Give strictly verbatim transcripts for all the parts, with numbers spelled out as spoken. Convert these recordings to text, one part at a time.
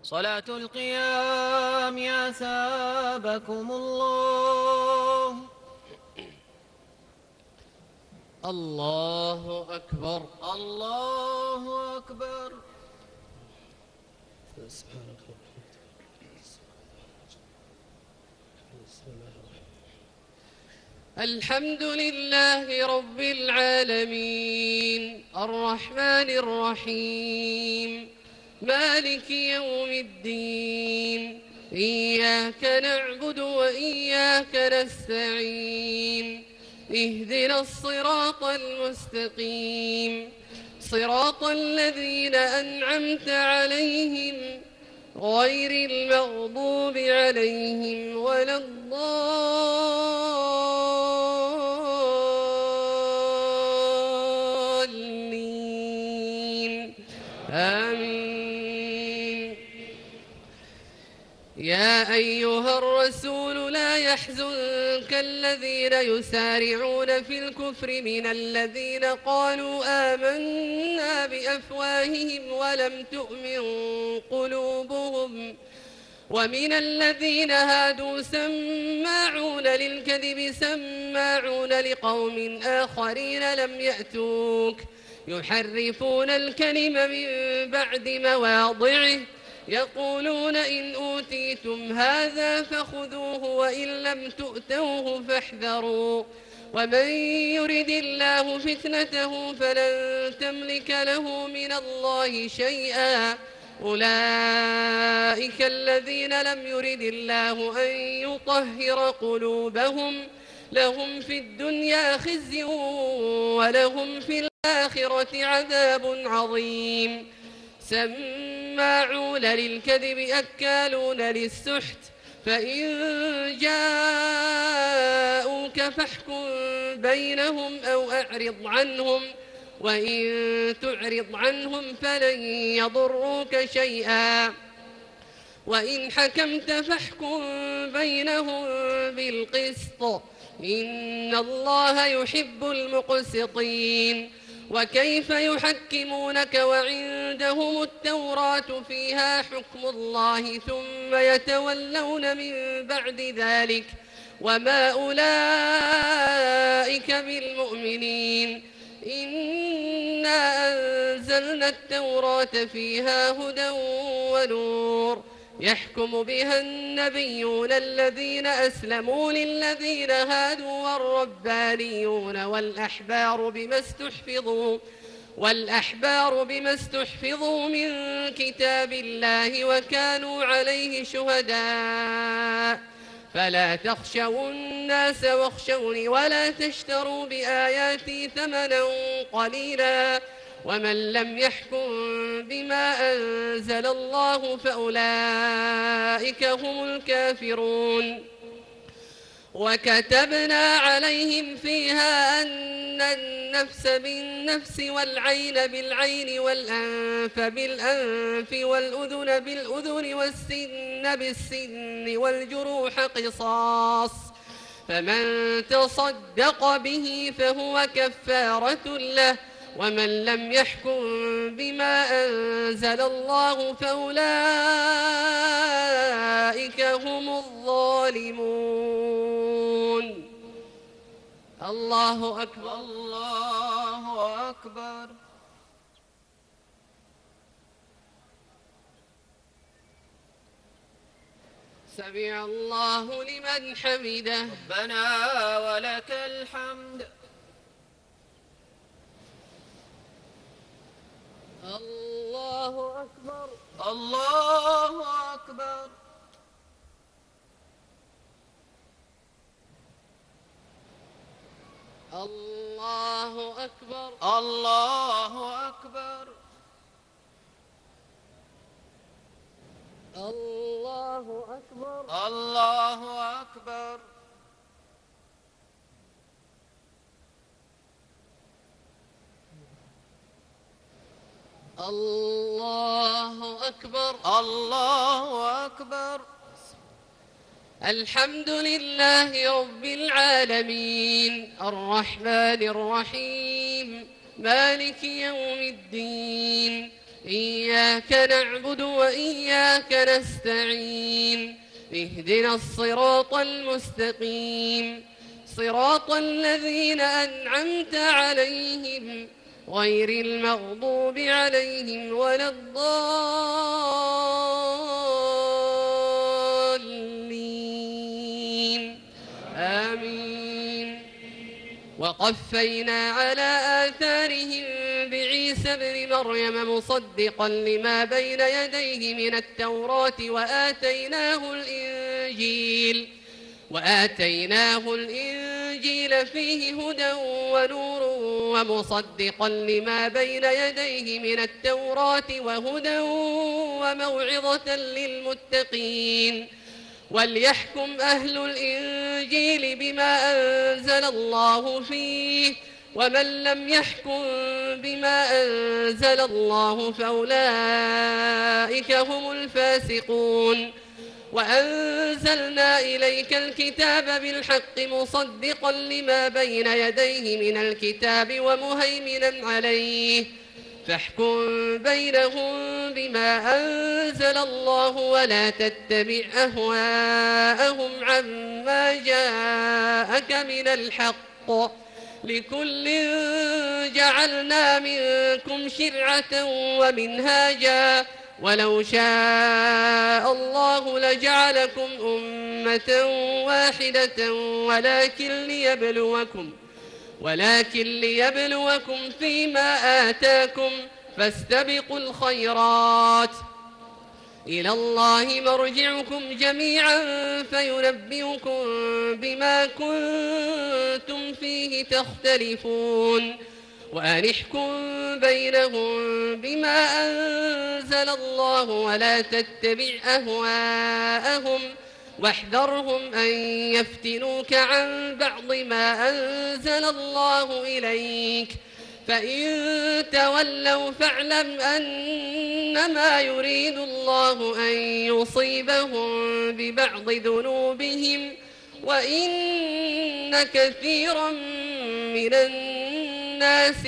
صلاة القيام أثابكم الله. الله أكبر. الله أكبر. سبحانك الحمد لله رب العالمين الرحمن الرحيم مالك يوم الدين إياك نعبد وإياك نستعين اهدنا الصراط المستقيم صراط الذين أنعمت عليهم غير المغضوب عليهم ولا الضالين آمين. يا أيها الرسول لا يحزنك الذين يسارعون في الكفر من الذين قالوا آمنا بأفواههم ولم تؤمن قلوبهم ومن الذين هادوا سماعون للكذب سماعون لقوم آخرين لم يأتوك يحرفون الكلم من بعد مواضعه يقولون إن أوتيتم هذا فخذوه وإن لم تؤتوه فاحذروا ومن يرد الله فتنته فلن تملك له من الله شيئا أولئك الذين لم يرد الله أن يطهر قلوبهم لهم في الدنيا خزي ولهم في الآخرة عذاب عظيم. سماعون للكذب أكالون للسحت فإن جاءوك فاحكم بينهم أو أعرض عنهم وإن تعرض عنهم فلن يضروك شيئا وإن حكمت فاحكم بينهم بالقسط إن الله يحب المقسطين. وكيف يحكمونك وعندهم التوراة فيها حكم الله ثم يتولون من بعد ذلك وما أولئك بالمؤمنين. إنا أنزلنا التوراة فيها هدى ونور يحكم بها النبيون الذين أسلموا للذين هادوا والربانيون والأحبار بما استحفظوا والأحبار بما استحفظوا من كتاب الله وكانوا عليه شهداء فلا تخشوا الناس واخشوني ولا تشتروا بآياتي ثمنا قليلا ومن لم يحكم بما أنزل الله فأولئك هم الكافرون. وكتبنا عليهم فيها أن النفس بالنفس والعين بالعين والأنف بالأنف والأذن بالأذن والسن بالسن والجروح قصاص فمن تصدق به فهو كفارة له ومن لم يحكم بما أنزل الله فأولئك هم الظالمون. الله أكبر. الله أكبر. سمع الله لمن حمده. ربنا ولك الحمد. الله أكبر. الله أكبر. الله أكبر. الله أكبر. الله أكبر. الله أكبر. الله أكبر. الله أكبر. الحمد لله رب العالمين الرحمن الرحيم مالك يوم الدين إياك نعبد وإياك نستعين اهدنا الصراط المستقيم صراط الذين أنعمت عليهم غير المغضوب عليهم ولا الضالين آمين. وقفينا على آثارهم بعيسى ابن مريم مصدقا لما بين يديه من التوراة وآتيناه الإنجيل وآتيناه الإنجيل فيه هدى ونور ومصدقا لما بين يديه من التوراة وهدى وموعظة للمتقين. وليحكم أهل الإنجيل بما أنزل الله فيه ومن لم يحكم بما أنزل الله فأولئك هم الفاسقون. وأنزلنا إليك الكتاب بالحق مصدقا لما بين يديه من الكتاب ومهيمنا عليه فاحكم بينهم بما أنزل الله ولا تتبع أهواءهم عما جاءك من الحق لكل جعلنا منكم شرعة ومنهاجا ولو شاء الله لجعلكم أمة واحدة ولكن ليبلوكم ولكن ليبلوكم فيما آتاكم فاستبقوا الخيرات إلى الله مرجعكم جميعا فينبئكم بما كنتم فيه تختلفون. وأن احكم بينهم بما أنزل الله ولا تتبع أهواءهم واحذرهم أن يفتنوك عن بعض ما أنزل الله إليك فإن تولوا فاعلم أنما يريد الله أن يصيبهم ببعض ذنوبهم وإن كثيرا من الناس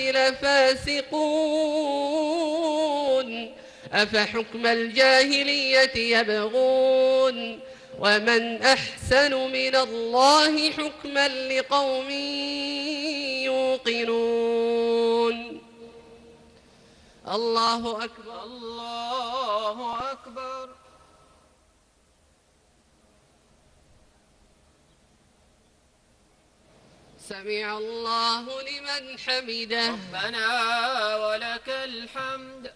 لفاسقون. أفحكم الجاهلية يبغون ومن أحسن من الله حكما لقوم يوقنون. الله أكبر الله أكبر. سمع الله لمن حمده. ربنا ولك الحمد.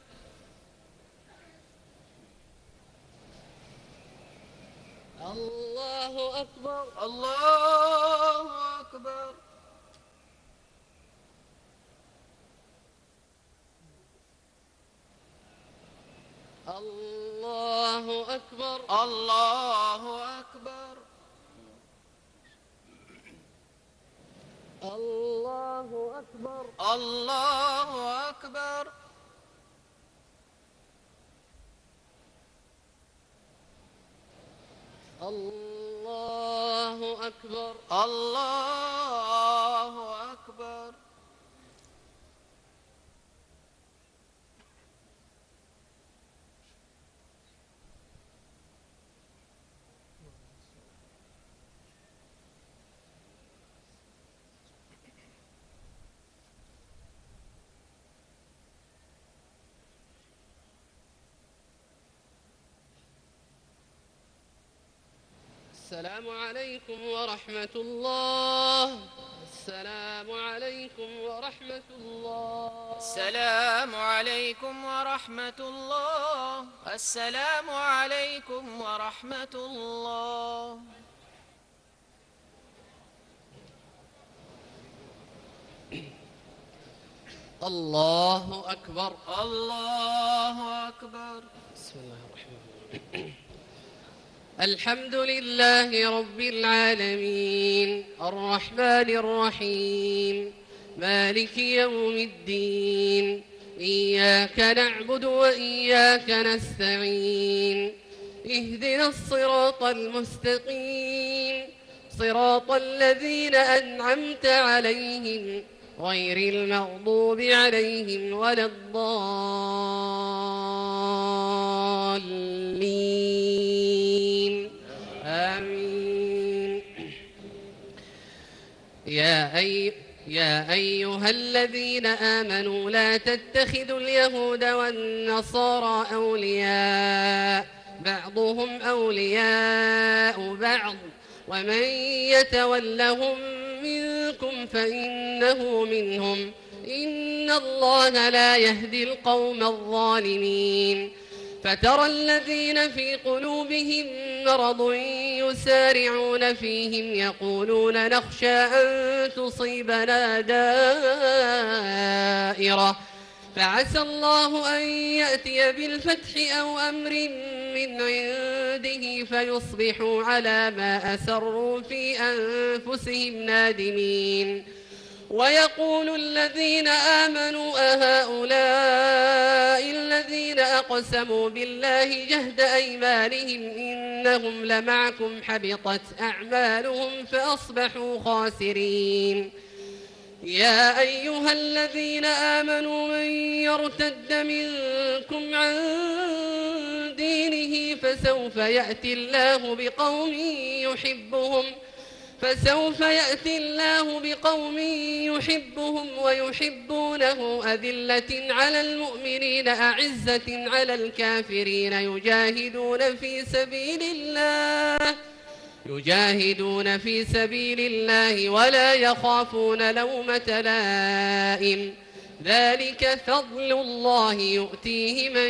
الله أكبر. الله أكبر. الله أكبر. الله أكبر. الله أكبر. الله أكبر. الله أكبر. الله أكبر. السلام عليكم ورحمة الله. السلام عليكم ورحمة الله. السلام عليكم ورحمة الله. السلام عليكم ورحمة الله. الله أكبر. الله أكبر. بسم الله الرحمن الرحيم. الحمد لله رب العالمين الرحمن الرحيم مالك يوم الدين إياك نعبد وإياك نستعين اهدنا الصراط المستقيم صراط الذين أنعمت عليهم غير المغضوب عليهم ولا الضالين آمين. يا أي يا أيها الذين آمنوا لا تتخذوا اليهود والنصارى أولياء بعضهم أولياء بعض ومن يتولهم منكم فإنه منهم إن الله لا يهدي القوم الظالمين. فترى الذين في قلوبهم مرض يسارعون فيهم يقولون نخشى أن تصيبنا دائرة فعسى الله أن يأتي بالفتح أو أمر من عنده فيصبحوا على ما أسروا في أنفسهم نادمين. ويقول الذين آمنوا أهؤلاء الذين أقسموا بالله جهد أيمانهم إنهم لمعكم حبطت أعمالهم فأصبحوا خاسرين. يا أيها الذين آمنوا من يرتد منكم عن دينه فسوف يأتي الله بقوم يحبهم فسوف يأتي الله بقوم يحبهم ويحبونه أذلة على المؤمنين أعزة على الكافرين يجاهدون في سبيل الله يجاهدون في سبيل الله ولا يخافون لومة لائم ذلك فضل الله يؤتيه من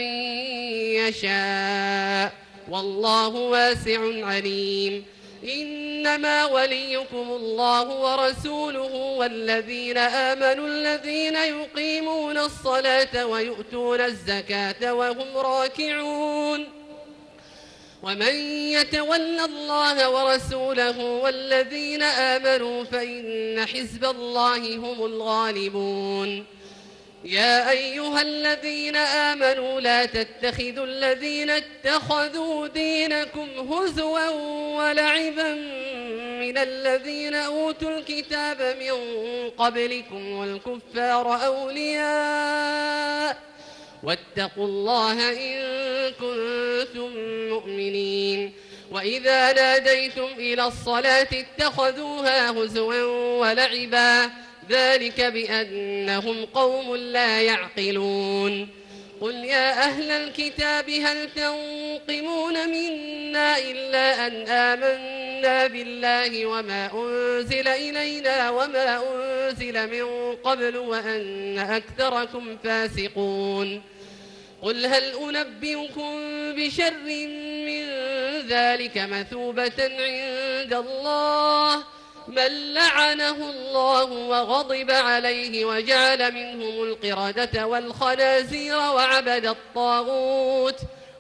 يشاء والله واسع عليم. إنما وليكم الله ورسوله والذين آمنوا الذين يقيمون الصلاة ويؤتون الزكاة وهم راكعون ومن يتول الله ورسوله والذين آمنوا فإن حزب الله هم الغالبون. يا أيها الذين آمنوا لا تتخذوا الذين اتخذوا دينكم هزوا ولعبا من الذين أوتوا الكتاب من قبلكم والكفار أولياء واتقوا الله إن كنتم مؤمنين. وإذا ناديتم إلى الصلاة اتخذوها هزوا ولعبا ذلك بأنهم قوم لا يعقلون. قل يا أهل الكتاب هل تنقمون منا إلا أن آمنا بالله وما أنزل إلينا وما أنزل من قبل وأن أكثركم فاسقون. قل هل أنبئكم بشر من ذلك مثوبة عند الله من لعنه الله وغضب عليه وجعل منهم القردة والخنازير وعبد الطاغوت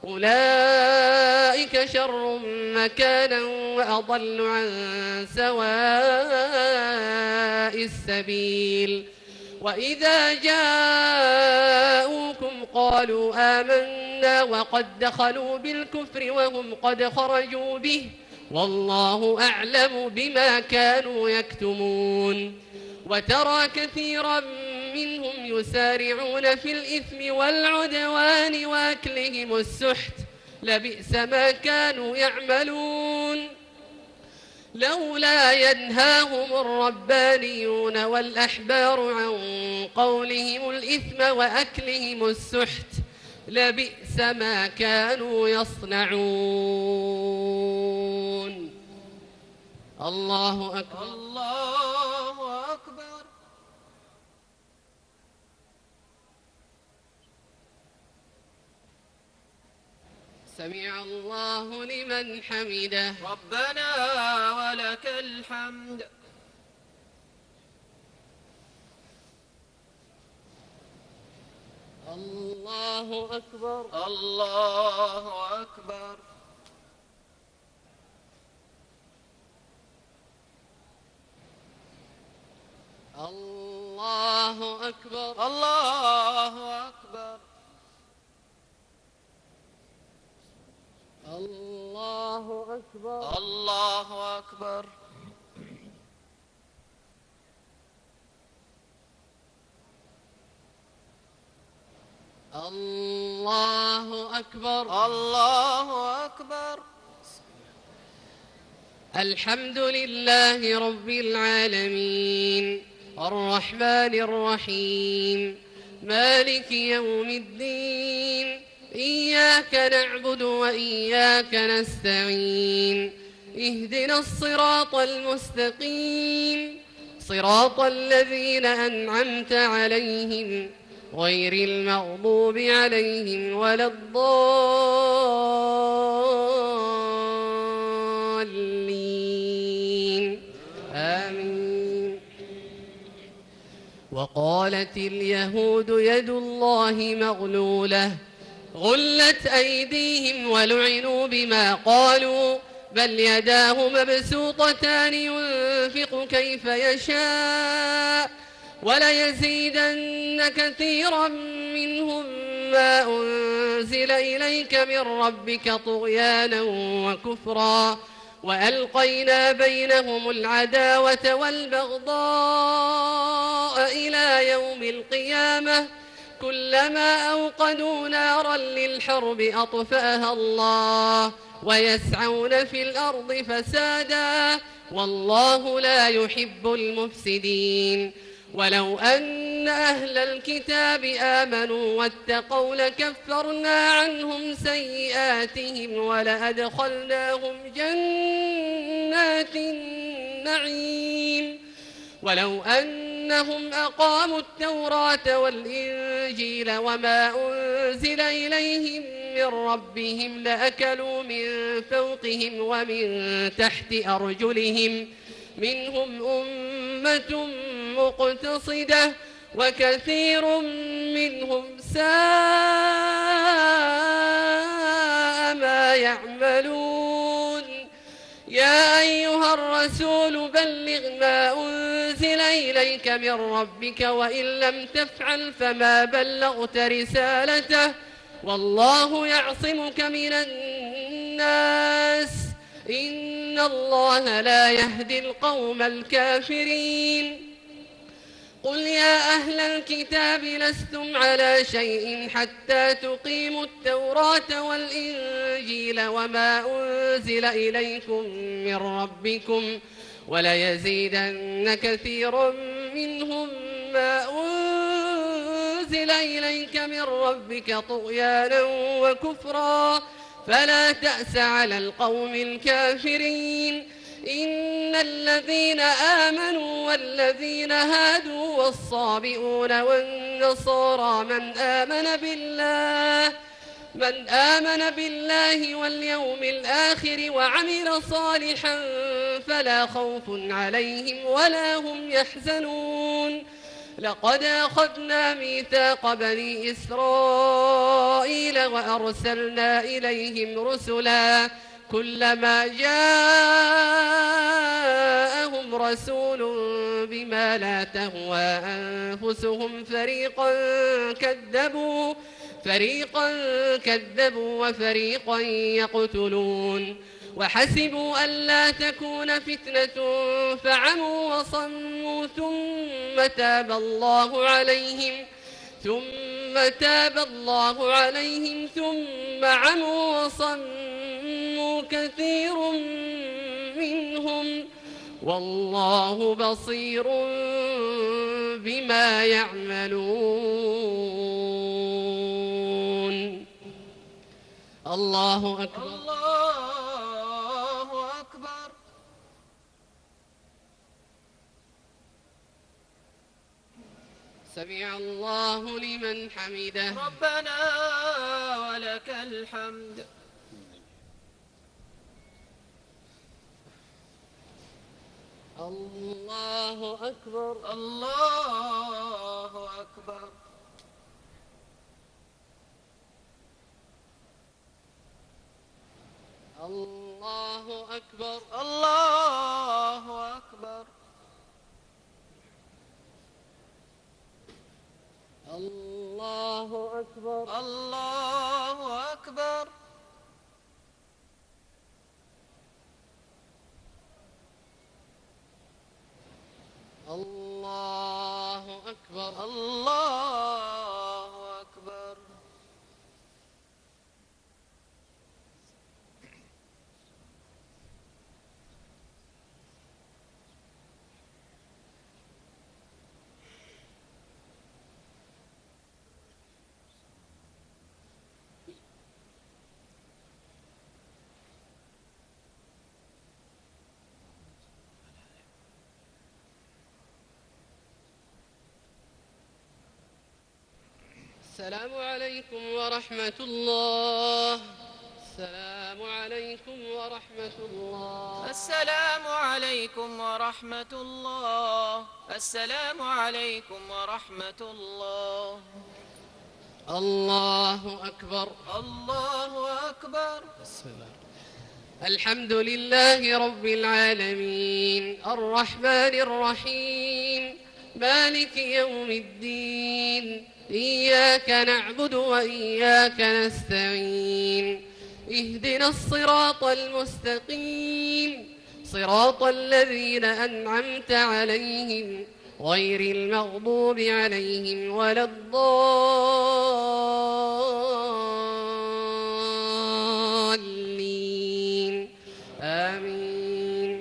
أولئك شر مكانا وأضل عن سواء السبيل. وإذا جاءوكم قالوا آمنا وقد دخلوا بالكفر وهم قد خرجوا به والله أعلم بما كانوا يكتمون. وترى كثيرا منهم يسارعون في الإثم والعدوان وأكلهم السحت لبئس ما كانوا يعملون. لولا ينهاهم الربانيون والأحبار عن قولهم الإثم وأكلهم السحت لبئس ما كانوا يصنعون. الله أكبر. الله أكبر. سمع الله لمن حمده. ربنا ولك الحمد. الله أكبر. الله أكبر. الله أكبر. الله أكبر. الله أكبر. الله أكبر. الله أكبر. الله أكبر. الحمد لله رب العالمين الرحمن الرحيم مالك يوم الدين إياك نعبد وإياك نستعين اهدنا الصراط المستقيم صراط الذين أنعمت عليهم غير المغضوب عليهم ولا الضالين آمين. وقالت اليهود يد الله مغلولة غلت أيديهم ولعنوا بما قالوا بل يداه مبسوطتان ينفق كيف يشاء وليزيدن كثيرا منهم ما أنزل إليك من ربك طغيانا وكفرا وألقينا بينهم العداوة والبغضاء إلى يوم القيامة كلما أوقدوا نارا للحرب أطفأها الله ويسعون في الأرض فسادا والله لا يحب المفسدين. ولو أن أهل الكتاب آمنوا واتقوا لكفرنا عنهم سيئاتهم ولأدخلناهم جنات النعيم ولو أنهم أقاموا التوراة والإنجيل وما أنزل إليهم من ربهم لأكلوا من فوقهم ومن تحت أرجلهم منهم أمة مقتصدة وكثير منهم ساء ما يعملون. يا أيها الرسول بلغ ما أنزل إليك من ربك وإن لم تفعل فما بلغت رسالته والله يعصمك من الناس إن الله لا يهدي القوم الكافرين. قل يا أهل الكتاب لستم على شيء حتى تقيموا التوراة والإنجيل وما أنزل إليكم من ربكم وليزيدن كثيرا منهم ما أنزل إليك من ربك طغيانا وكفرا فلا تأس على القوم الكافرين. إن الذين آمنوا والذين هادوا والصابئون والنصارى من آمن بالله من آمن بالله واليوم الآخر وعمل صالحا فلا خوف عليهم ولا هم يحزنون. لقد أخذنا ميثاق بني إسرائيل وأرسلنا إليهم رسلا كلما جاءهم رسول بما لا تهوى أنفسهم فريقا كذبوا فريقا كذبوا وفريقا يقتلون وحسبوا ألا تكون فتنة فعموا وصموا ثم تاب الله عليهم ثم تاب الله عليهم ثم عموا وصموا كثير منهم والله بصير بما يعملون. الله أكبر. الله أكبر. سمع الله لمن حمده. ربنا ولك الحمد. الله أكبر. الله أكبر. الله أكبر. الله أكبر. الله أكبر. الله أكبر. الله أكبر. الله أكبر. السلام عليكم ورحمة الله. السلام عليكم ورحمة الله. السلام عليكم ورحمة الله. السلام عليكم ورحمة الله. الله أكبر. الله أكبر. بسم الله. الحمد لله رب العالمين الرحمن الرحيم مالك يوم الدين إياك نعبد وإياك نستعين اهدنا الصراط المستقيم صراط الذين أنعمت عليهم غير المغضوب عليهم ولا الضالين آمين.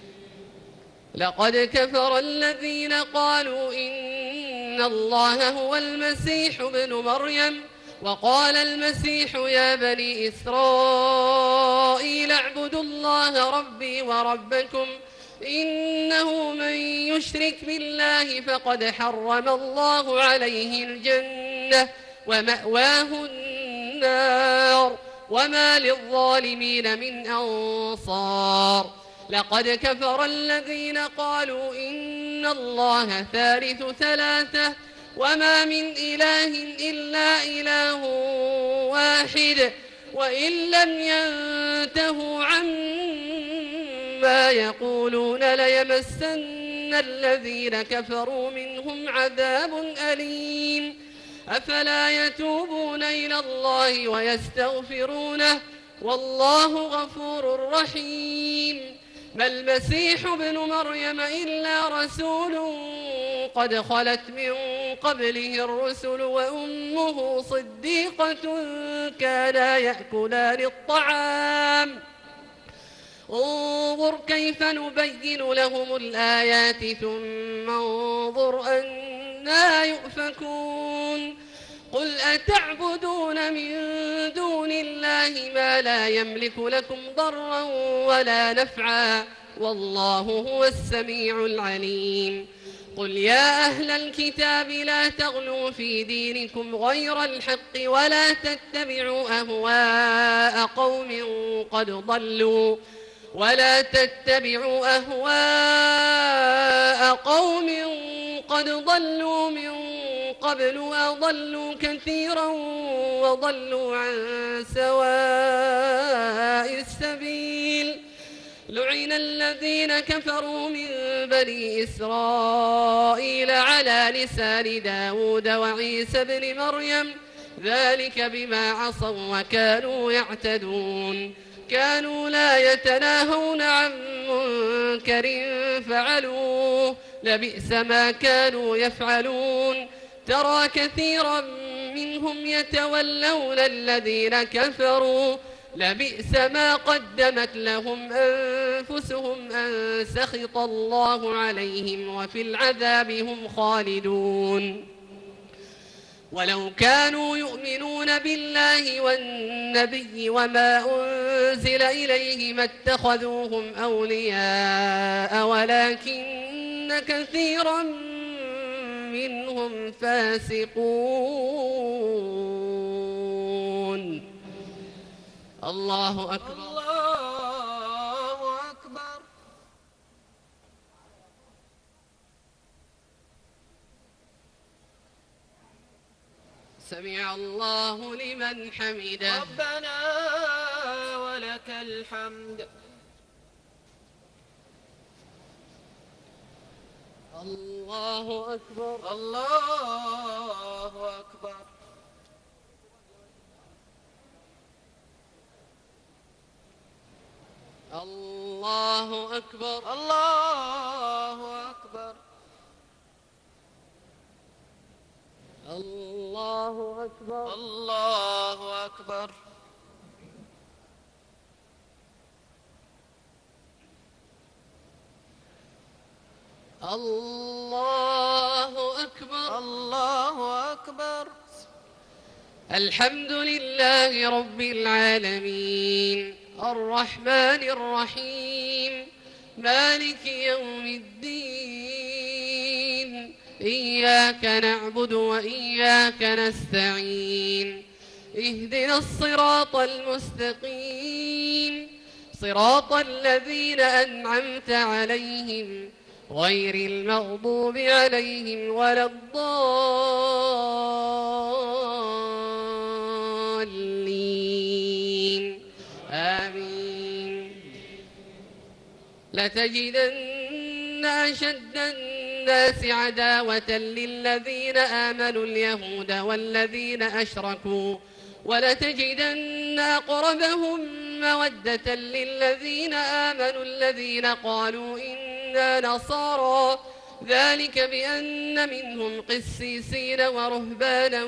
لقد كفر الذين قالوا إن الله هو المسيح ابن مريم وقال المسيح يا بني إسرائيل اعبدوا الله ربي وربكم إنه من يشرك بالله فقد حرم الله عليه الجنة ومأواه النار وما للظالمين من أنصار. لقد كفر الذين قالوا إن الله ثالث ثلاثة وما من إله إلا إله واحد وإن لم ينتهوا عما يقولون ليمسن الذين كفروا منهم عذاب أليم. أفلا يتوبون إلى الله ويستغفرونه والله غفور رحيم. ما المسيح ابن مريم إلا رسول قد خلت من قبله الرسل وأمه صديقة كانا يأكلان الطعام انظر كيف نبين لهم الآيات ثم انظر أنا يؤفكون. قل أتعبدون من دون الله ما لا يملك لكم ضرا ولا نفعا والله هو السميع العليم. قل يا أهل الكتاب لا تغلوا في دينكم غير الحق ولا تتبعوا أهواء قوم قد ضلوا ولا تتبعوا أهواء قوم قد ضلوا من قبل وأضلوا كثيرا وضلوا عن سواء السبيل. لعن الذين كفروا من بني إسرائيل على لسان داود وعيسى بن مريم ذلك بما عصوا وكانوا يعتدون. كانوا لا يتناهون عن منكر فعلوه لبئس ما كانوا يفعلون. ترى كثيرا منهم يتولون الذين كفروا لبئس ما قدمت لهم أنفسهم أن سخط الله عليهم وفي العذاب هم خالدون. ولو كانوا يؤمنون بالله والنبي وما أنزل إليه ما اتخذوهم أولياء ولكن كثيرا منهم فاسقون. الله أكبر. الله أكبر. سمع الله لمن حمده. ربنا ولك الحمد. الله أكبر. الله أكبر. الله أكبر. الله أكبر. الله أكبر. الله أكبر. الله أكبر. الله أكبر. الحمد لله رب العالمين الرحمن الرحيم مالك يوم الدين إياك نعبد وإياك نستعين اهدنا الصراط المستقيم صراط الذين أنعمت عليهم غير المغضوب عليهم ولا الضالين آمين. لتجدن أشد الناس عداوة للذين آمنوا اليهود والذين أشركوا ولتجدن أقربهم مودة للذين آمنوا الذين قالوا إنا نصارى ذلك بأن منهم قسيسين ورهبانا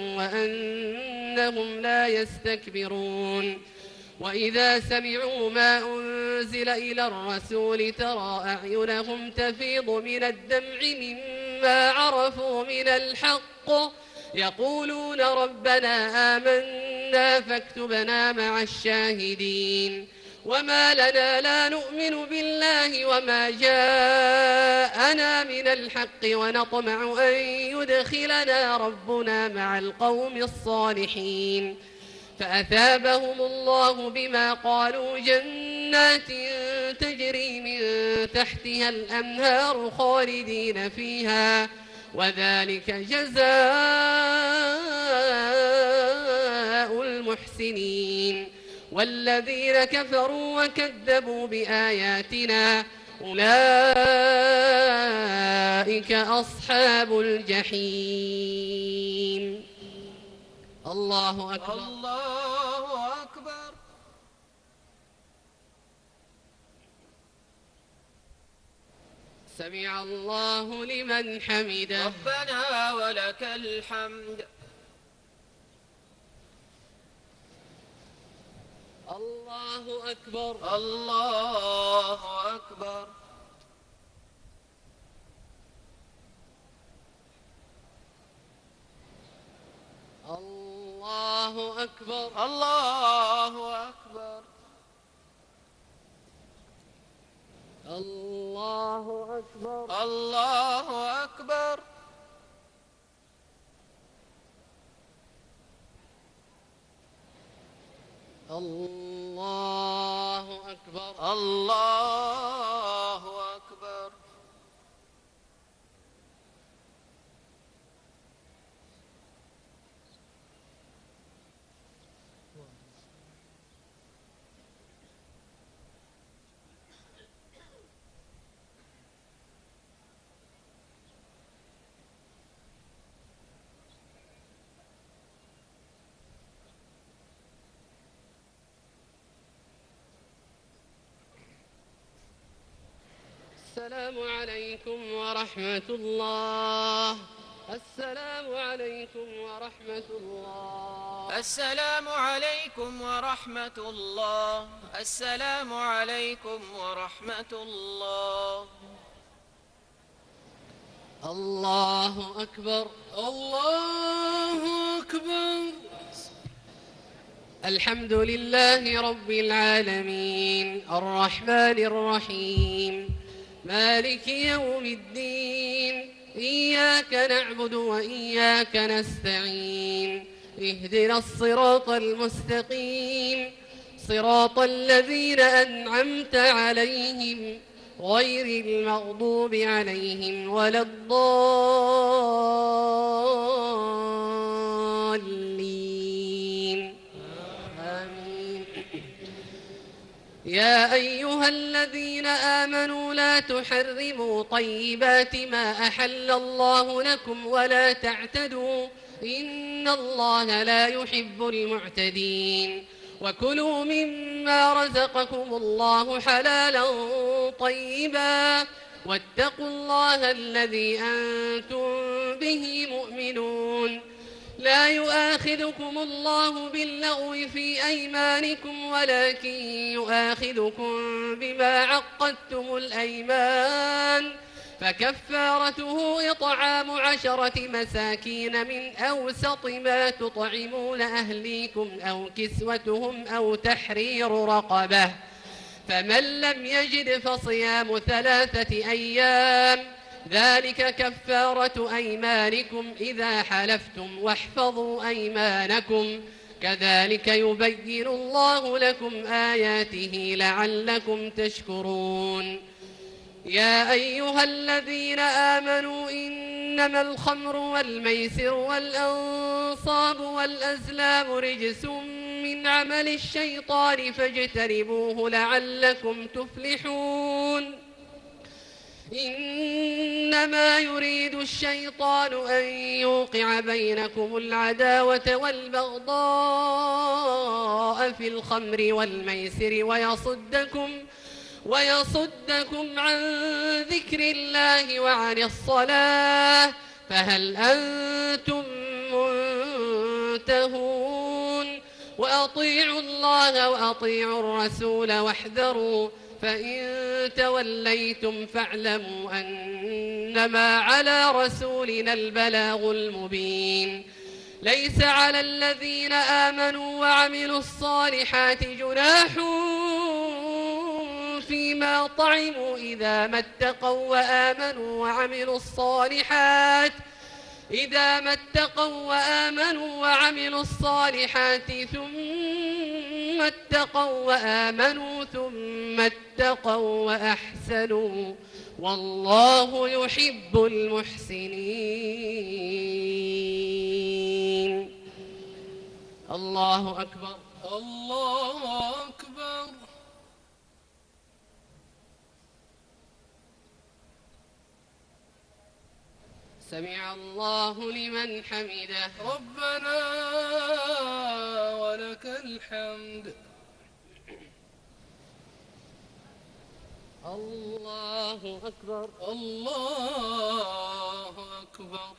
وأنهم لا يستكبرون. وإذا سمعوا ما أنزل إلى الرسول ترى أعينهم تفيض من الدمع مما عرفوا من الحق يقولون ربنا آمنا فاكتبنا مع الشاهدين. وما لنا لا نؤمن بالله وما جاءنا من الحق ونطمع أن يدخلنا ربنا مع القوم الصالحين. فأثابهم الله بما قالوا جنات تجري من تحتها الأنهار خالدين فيها وذلك جزاء المحسنين. والذين كفروا وكذبوا بآياتنا أولئك أصحاب الجحيم. الله أكبر. الله أكبر. سمع الله لمن حمده. ربنا ولك الحمد. الله أكبر. الله أكبر. الله أكبر. الله أكبر. الله أكبر. الله أكبر. الله أكبر. الله أكبر. السلام عليكم ورحمة الله. السلام عليكم ورحمة الله. السلام عليكم ورحمة الله. السلام عليكم ورحمة الله. الله أكبر. الله أكبر. الحمد لله رب العالمين الرحمن الرحيم مالك يوم الدين إياك نعبد وإياك نستعين اهدنا الصراط المستقيم صراط الذين أنعمت عليهم غير المغضوب عليهم ولا الضالين آمين. يا أيها الذين آمنوا لا تحرموا طيبات ما أحل الله لكم ولا تعتدوا إن الله لا يحب المعتدين وكلوا مما رزقكم الله حلالا طيبا واتقوا الله الذي أنتم به مؤمنون. لا يؤاخذكم الله باللغو في أيمانكم ولكن يؤاخذكم بما عقدتم الأيمان فكفارته إطعام عشرة مساكين من أوسط ما تطعمون أهليكم أو كسوتهم أو تحرير رقبة فمن لم يجد فصيام ثلاثة أيام ذلك كفارة أيمانكم إذا حلفتم واحفظوا أيمانكم كذلك يبين الله لكم آياته لعلكم تشكرون يا أيها الذين آمنوا إنما الخمر والميسر والأنصاب والأزلام رجس من عمل الشيطان فاجتنبوه لعلكم تفلحون إنما يريد الشيطان أن يوقع بينكم العداوة والبغضاء في الخمر والميسر ويصدكم ويصدكم عن ذكر الله وعن الصلاة فهل أنتم منتهون وأطيعوا الله وأطيعوا الرسول واحذروا فإن توليتم فاعلموا أنما على رسولنا البلاغ المبين ليس على الذين آمنوا وعملوا الصالحات جناح فيما طعموا إذا ما اتقوا وآمنوا وعملوا الصالحات إذا ما اتقوا وآمنوا وعملوا الصالحات ثم اتقوا وآمنوا ثم اتقوا وأحسنوا والله يحب المحسنين. الله أكبر. الله أكبر. سمع الله لمن حمده. ربنا ولك الحمد. الله أكبر. الله أكبر.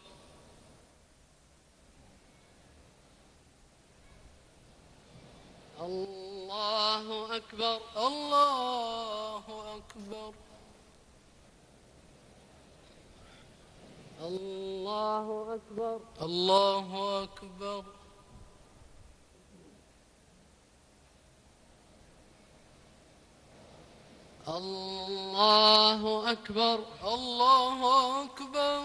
الله أكبر. الله أكبر. الله أكبر. الله أكبر. الله أكبر. الله أكبر.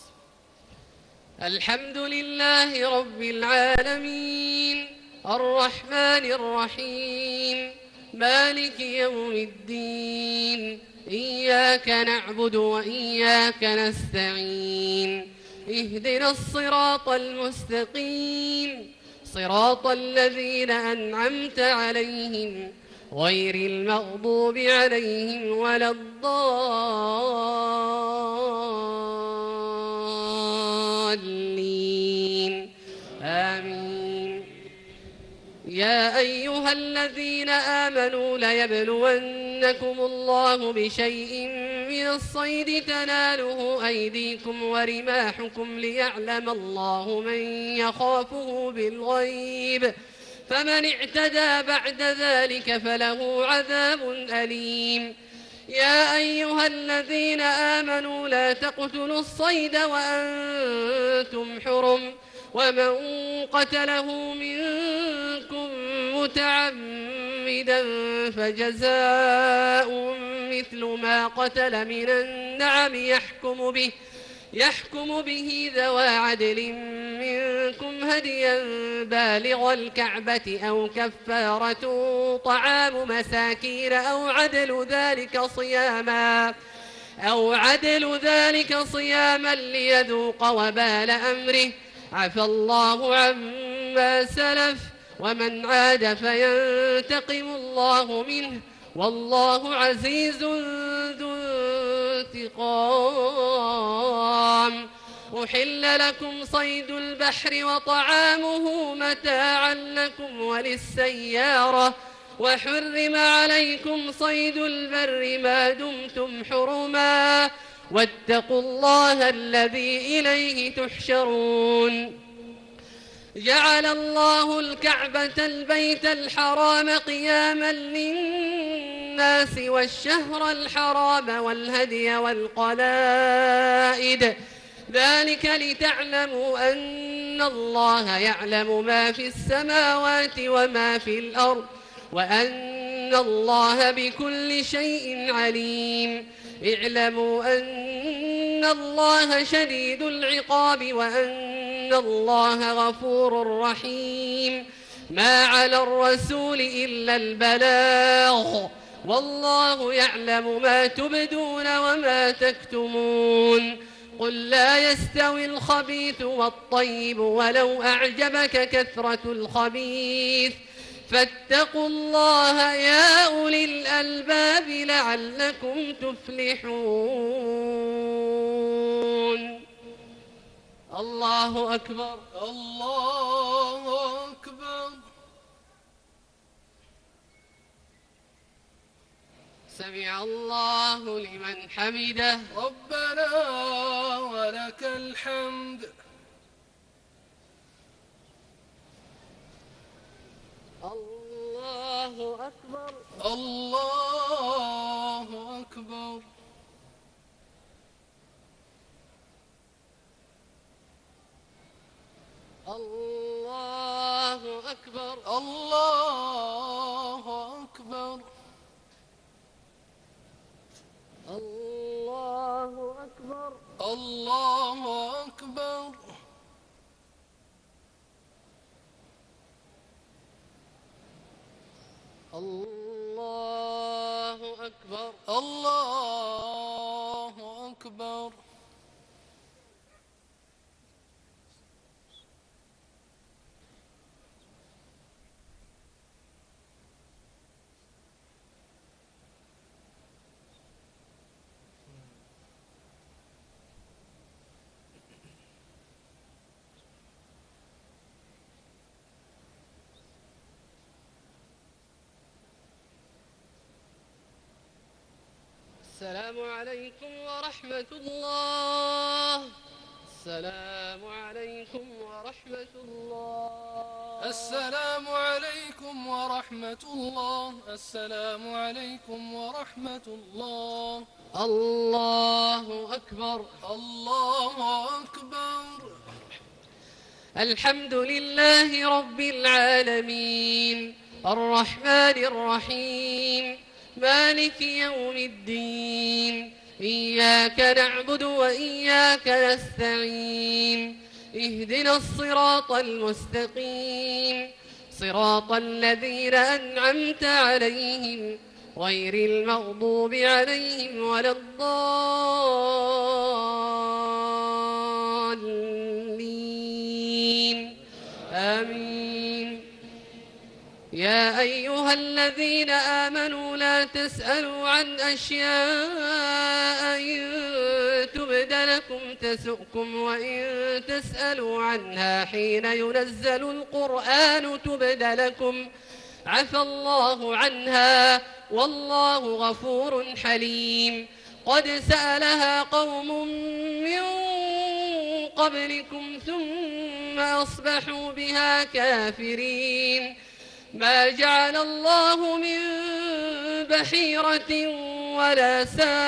الحمد لله رب العالمين الرحمن الرحيم مالك يوم الدين إياك نعبد وإياك نستعين اهدنا الصراط المستقيم صراط الذين أنعمت عليهم غير المغضوب عليهم ولا الضالين آمين. يا أيها الذين آمنوا ليبلونكم الله بشيء من الصيد تناله أيديكم ورماحكم ليعلم الله من يخافه بالغيب فمن اعتدى بعد ذلك فله عذاب أليم. يا أيها الذين آمنوا لا تقتلوا الصيد وأنتم حرم ومن قتله منكم متعمدا فجزاء مثل ما قتل من النعم يحكم به يحكم به ذوى عدل منكم هديا بالغ الكعبة أو كفارة طعام مساكين أو عدل ذلك صياما أو عدل ذلك صياما ليذوق وبال أمره عفى الله عما سلف ومن عاد فينتقم الله منه والله عزيز ذو انتقام. أحل لكم صيد البحر وطعامه متاعا لكم وللسيارة وحرم عليكم صيد البر ما دمتم حرما واتقوا الله الذي إليه تحشرون. جعل الله الكعبة البيت الحرام قياما للناس والشهر الحرام والهدي والقلائد ذلك لتعلموا أن الله يعلم ما في السماوات وما في الأرض وأن الله بكل شيء عليم. اعلموا أن وأن الله شديد العقاب وأن الله غفور رحيم. ما على الرسول إلا البلاغ والله يعلم ما تبدون وما تكتمون. قل لا يستوي الخبيث والطيب ولو أعجبك كثرة الخبيث فاتقوا الله يا أولي الألباب لعلكم تفلحون. الله أكبر. الله أكبر. سمع الله لمن حمده. ربنا ولك الحمد. الله أكبر. الله أكبر. الله أكبر. الله أكبر. الله أكبر. الله أكبر. الله أكبر. الله أكبر. السلام عليكم ورحمة الله. السلام عليكم ورحمة الله. السلام عليكم ورحمة الله. السلام عليكم ورحمة الله. الله أكبر. الله أكبر. الحمد لله رب العالمين الرحمن الرحيم مالك يوم الدين. إياك نعبد وإياك نستعين. اهدنا الصراط المستقيم صراط الذين أنعمت عليهم غير المغضوب عليهم ولا الضالين. آمين. يا أيها الذين آمنوا لا تسألوا عن أشياء إن تبد لكم تسؤكم وإن تسألوا عنها حين ينزل القرآن تبد لكم عفى الله عنها والله غفور حليم. قد سألها قوم من قبلكم ثم أصبحوا بها كافرين. ما جعل الله من بحيرة ولا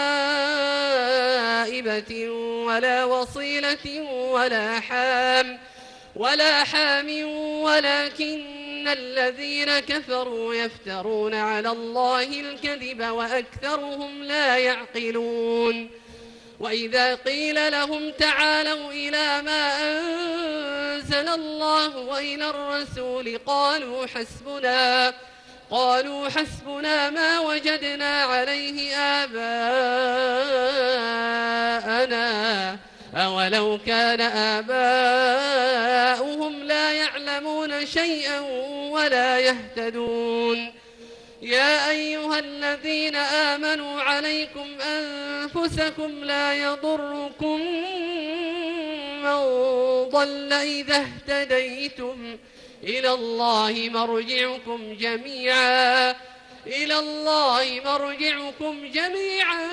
سائبة ولا وصيلة ولا حام ولا حام ولكن الذين كفروا يفترون على الله الكذب وأكثرهم لا يعقلون. وإذا قيل لهم تعالوا إلى ما أنزل الله وإلى الرسول قالوا حسبنا قالوا حسبنا ما وجدنا عليه آباءنا أولو كان آباؤهم لا يعلمون شيئا ولا يهتدون. يا أيها الذين آمنوا عليكم أنفسكم لا يضركم من ضل إذا اهتديتم إلى الله مرجعكم جميعا إلى الله مرجعكم جميعا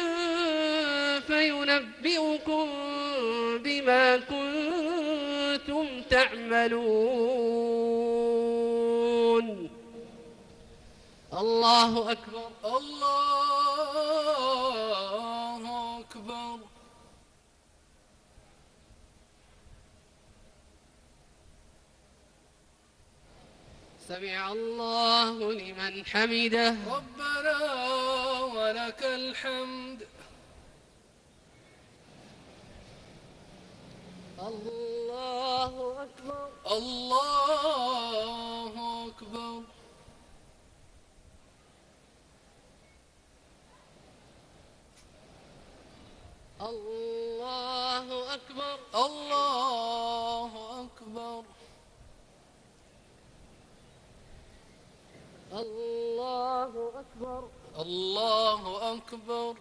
فينبئكم بما كنتم تعملون. الله أكبر. الله أكبر. سمع الله لمن حمده. ربنا ولك الحمد. الله أكبر. الله أكبر. الله أكبر. الله أكبر. الله أكبر. الله أكبر.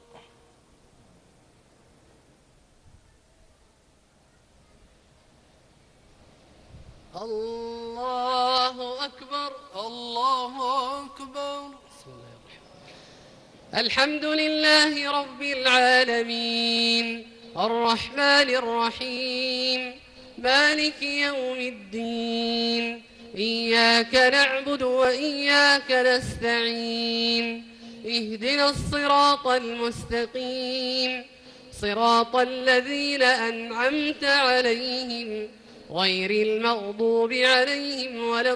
الله أكبر. الله أكبر. بسم الله الرحمن الرحيم. الحمد لله رب العالمين الرحمن الرحيم مالك يوم الدين إياك نعبد وإياك نستعين اهدنا الصراط المستقيم صراط الذين أنعمت عليهم غير المغضوب عليهم ولا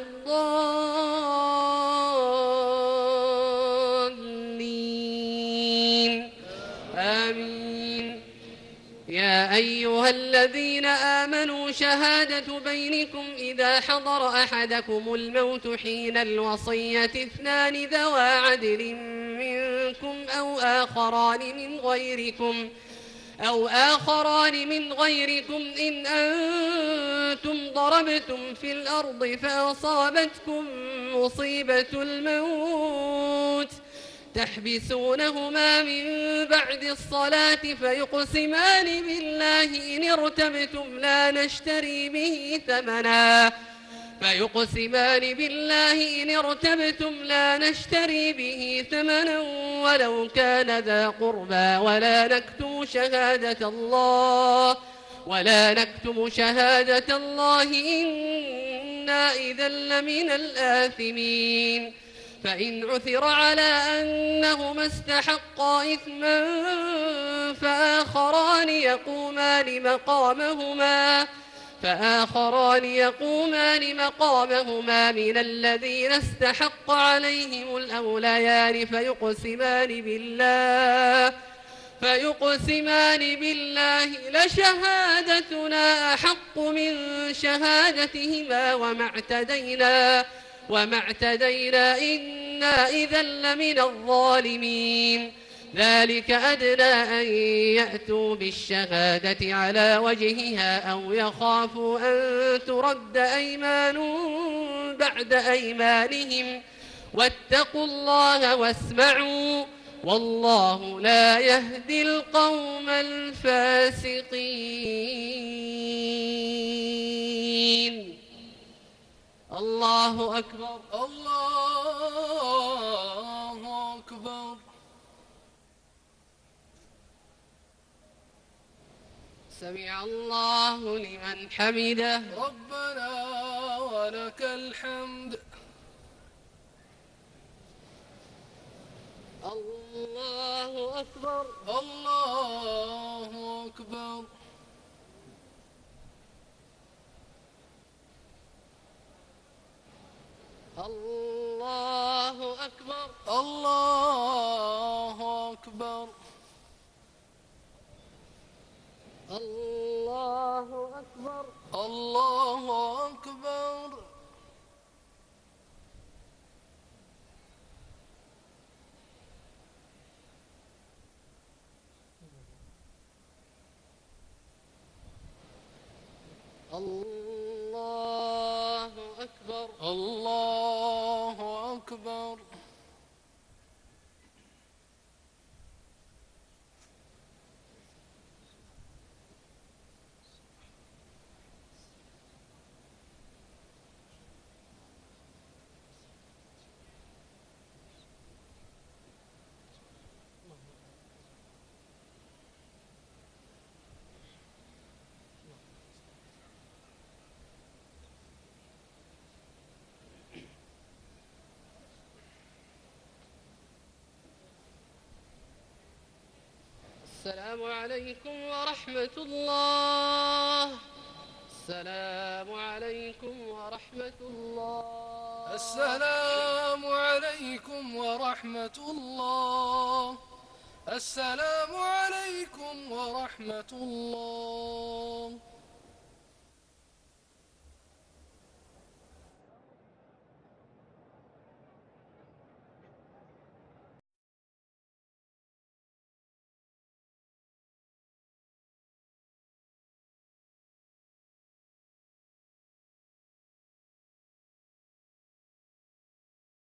الضالين آمين. يا أيها الذين آمنوا شهادة بينكم إذا حضر أحدكم الموت حين الوصية اثنان ذوى عدل منكم أو آخران من غيركم أو آخران من غيركم إن أنتم ضربتم في الأرض فأصابتكم مصيبة الموت تحبسونهما من بعد الصلاة فيقسمان بالله إن ارتبتم لا نشتري به ثمنا فيقسمان بالله إن ارتبتم لا نشتري به ثمنا ولو كان ذا قربى ولا نكتم شهادة الله ولا نكتم شهادة الله إنا إذا لمن الآثمين. فإن عثر على أنهما استحقا إثما فآخران يقومان مقامهما فآخران يقومان مقامهما من الذين استحق عليهم الأوليان فيقسمان بالله فيقسمان بالله لشهادتنا أحق من شهادتهما وما اعتدينا وما اعتدينا إنا إذا لمن الظالمين. ذلك أدنى أن يأتوا بالشهادة على وجهها أو يخافوا أن ترد أيمان بعد أيمانهم واتقوا الله واسمعوا والله لا يهدي القوم الفاسقين. الله أكبر. الله أكبر. سمع الله لمن حمده. ربنا ولك الحمد. الله أكبر. الله أكبر. الله أكبر. الله أكبر. الله أكبر. الله أكبر. الله أكبر. الله أكبر. السلام عليكم ورحمة الله. السلام عليكم ورحمة الله. السلام عليكم ورحمة الله. السلام عليكم ورحمة الله.